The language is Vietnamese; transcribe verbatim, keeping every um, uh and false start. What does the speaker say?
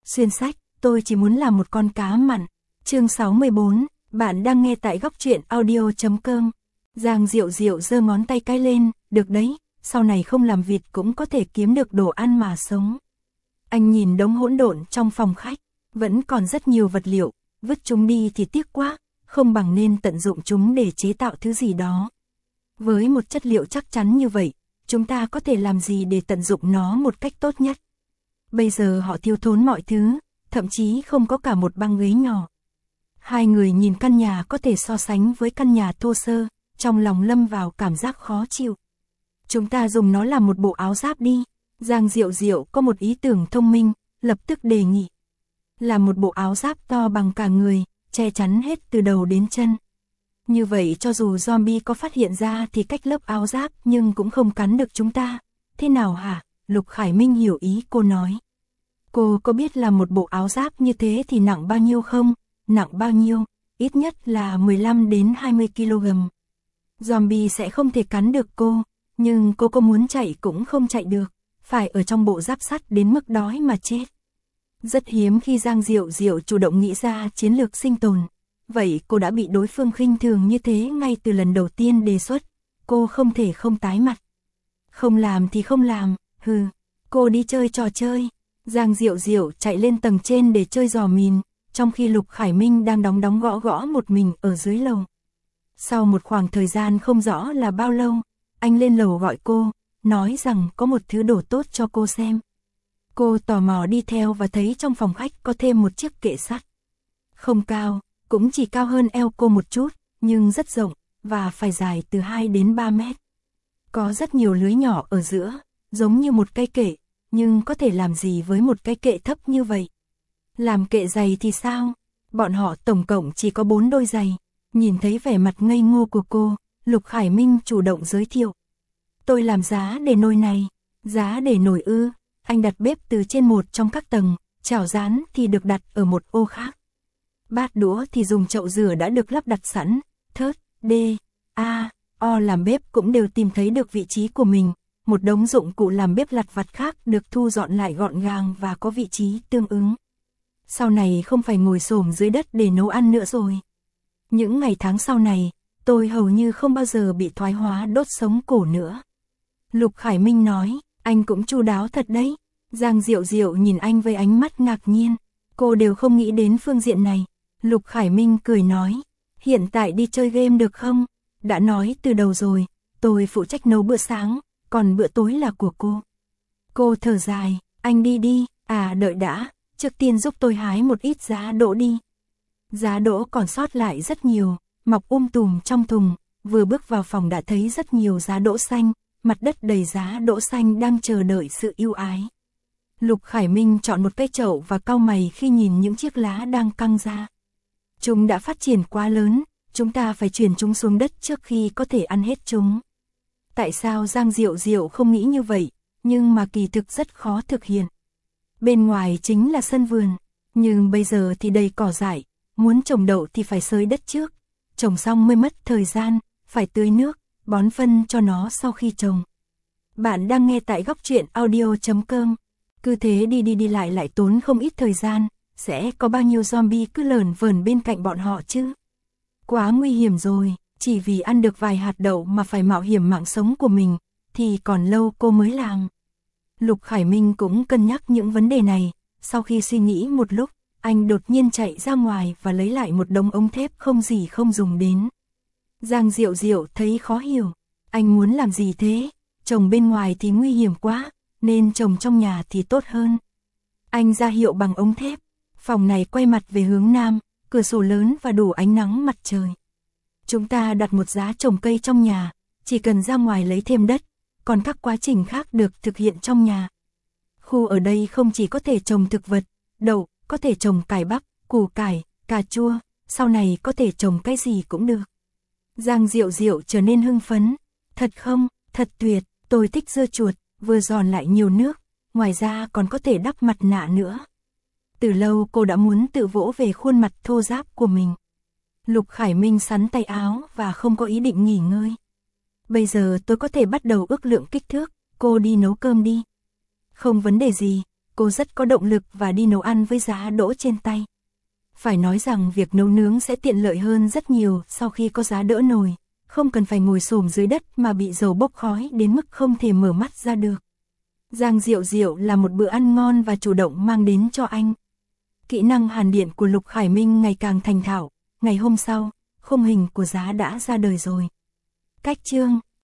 Xuyên sách, tôi chỉ muốn làm một con cá mặn. Chương sáu mươi bốn, bạn đang nghe tại góc truyện audio chấm com. Giang Diệu Diệu giơ ngón tay cái lên, được đấy, sau này không làm vịt cũng có thể kiếm được đồ ăn mà sống. Anh nhìn đống hỗn độn trong phòng khách, vẫn còn rất nhiều vật liệu, vứt chúng đi thì tiếc quá, không bằng nên tận dụng chúng để chế tạo thứ gì đó. Với một chất liệu chắc chắn như vậy, chúng ta có thể làm gì để tận dụng nó một cách tốt nhất? Bây giờ họ thiếu thốn mọi thứ, thậm chí không có cả một băng ghế nhỏ. Hai người nhìn căn nhà có thể so sánh với căn nhà thô sơ, trong lòng lâm vào cảm giác khó chịu. Chúng ta dùng nó làm một bộ áo giáp đi. Giang Diệu Diệu có một ý tưởng thông minh, lập tức đề nghị. Làm một bộ áo giáp to bằng cả người, che chắn hết từ đầu đến chân. Như vậy cho dù zombie có phát hiện ra thì cách lớp áo giáp nhưng cũng không cắn được chúng ta. Thế nào hả? Lục Khải Minh hiểu ý cô nói. Cô có biết là một bộ áo giáp như thế thì nặng bao nhiêu không? Nặng bao nhiêu? Ít nhất là mười lăm đến hai mươi ki lô gam. Zombie sẽ không thể cắn được cô, nhưng cô có muốn chạy cũng không chạy được, phải ở trong bộ giáp sắt đến mức đói mà chết. Rất hiếm khi Giang Diệu Diệu chủ động nghĩ ra chiến lược sinh tồn. Vậy cô đã bị đối phương khinh thường như thế ngay từ lần đầu tiên đề xuất, cô không thể không tái mặt. Không làm thì không làm, hừ, cô đi chơi trò chơi. Giang Diệu Diệu chạy lên tầng trên để chơi giò mìn, trong khi Lục Khải Minh đang đóng đóng gõ gõ một mình ở dưới lầu. Sau một khoảng thời gian không rõ là bao lâu, anh lên lầu gọi cô, nói rằng có một thứ đồ tốt cho cô xem. Cô tò mò đi theo và thấy trong phòng khách có thêm một chiếc kệ sắt. Không cao, cũng chỉ cao hơn eo cô một chút, nhưng rất rộng, và phải dài từ hai đến ba mét. Có rất nhiều lưới nhỏ ở giữa, giống như một cây kệ, nhưng có thể làm gì với một cái kệ thấp như vậy? Làm kệ giày thì sao? Bọn họ tổng cộng chỉ có bốn đôi giày. Nhìn thấy vẻ mặt ngây ngô của cô, Lục Khải Minh chủ động giới thiệu. Tôi làm giá để nồi này. Giá để nồi ư? Anh đặt bếp từ trên một trong các tầng, chảo rán thì được đặt ở một ô khác. Bát đũa thì dùng chậu rửa đã được lắp đặt sẵn. Thớt, D, A, O làm bếp cũng đều tìm thấy được vị trí của mình. Một đống dụng cụ làm bếp lặt vặt khác được thu dọn lại gọn gàng và có vị trí tương ứng. Sau này không phải ngồi xổm dưới đất để nấu ăn nữa rồi. Những ngày tháng sau này, tôi hầu như không bao giờ bị thoái hóa đốt sống cổ nữa. Lục Khải Minh nói, anh cũng chu đáo thật đấy. Giang Diệu Diệu nhìn anh với ánh mắt ngạc nhiên. Cô đều không nghĩ đến phương diện này. Lục Khải Minh cười nói, hiện tại đi chơi game được không? Đã nói từ đầu rồi, tôi phụ trách nấu bữa sáng, còn bữa tối là của cô. Cô thở dài, anh đi đi, à đợi đã, trước tiên giúp tôi hái một ít giá đỗ đi. Giá đỗ còn sót lại rất nhiều, mọc um tùm trong thùng, vừa bước vào phòng đã thấy rất nhiều giá đỗ xanh, mặt đất đầy giá đỗ xanh đang chờ đợi sự ưu ái. Lục Khải Minh chọn một cái chậu và cau mày khi nhìn những chiếc lá đang căng ra. Chúng đã phát triển quá lớn, chúng ta phải chuyển chúng xuống đất trước khi có thể ăn hết chúng. Tại sao Giang Diệu Diệu không nghĩ như vậy, nhưng mà kỳ thực rất khó thực hiện. Bên ngoài chính là sân vườn, nhưng bây giờ thì đầy cỏ dại, muốn trồng đậu thì phải xới đất trước, trồng xong mới mất thời gian, phải tưới nước, bón phân cho nó sau khi trồng. Bạn đang nghe tại góc truyện audio chấm com. Cứ thế đi đi đi lại lại tốn không ít thời gian, sẽ có bao nhiêu zombie cứ lởn vởn bên cạnh bọn họ chứ? Quá nguy hiểm rồi, chỉ vì ăn được vài hạt đậu mà phải mạo hiểm mạng sống của mình, thì còn lâu cô mới làm. Lục Khải Minh cũng cân nhắc những vấn đề này, sau khi suy nghĩ một lúc, anh đột nhiên chạy ra ngoài và lấy lại một đống ống thép không gì không dùng đến. Giang Diệu Diệu thấy khó hiểu, anh muốn làm gì thế? Trồng bên ngoài thì nguy hiểm quá, nên trồng trong nhà thì tốt hơn. Anh ra hiệu bằng ống thép, phòng này quay mặt về hướng nam, cửa sổ lớn và đủ ánh nắng mặt trời. Chúng ta đặt một giá trồng cây trong nhà, chỉ cần ra ngoài lấy thêm đất, còn các quá trình khác được thực hiện trong nhà. Khu ở đây không chỉ có thể trồng thực vật, đậu, có thể trồng cải bắp, củ cải, cà chua, sau này có thể trồng cái gì cũng được. Giang Diệu Diệu trở nên hưng phấn. Thật không, thật tuyệt, tôi thích dưa chuột, vừa giòn lại nhiều nước, ngoài ra còn có thể đắp mặt nạ nữa. Từ lâu cô đã muốn tự vỗ về khuôn mặt thô ráp của mình. Lục Khải Minh sắn tay áo và không có ý định nghỉ ngơi. Bây giờ tôi có thể bắt đầu ước lượng kích thước, cô đi nấu cơm đi. Không vấn đề gì, cô rất có động lực và đi nấu ăn với giá đỗ trên tay. Phải nói rằng việc nấu nướng sẽ tiện lợi hơn rất nhiều sau khi có giá đỡ nồi, không cần phải ngồi xổm dưới đất mà bị dầu bốc khói đến mức không thể mở mắt ra được. Giang Diệu Diệu là một bữa ăn ngon và chủ động mang đến cho anh. Kỹ năng hàn điện của Lục Khải Minh ngày càng thành thạo, ngày hôm sau, khung hình của giá đã ra đời rồi. Cách chương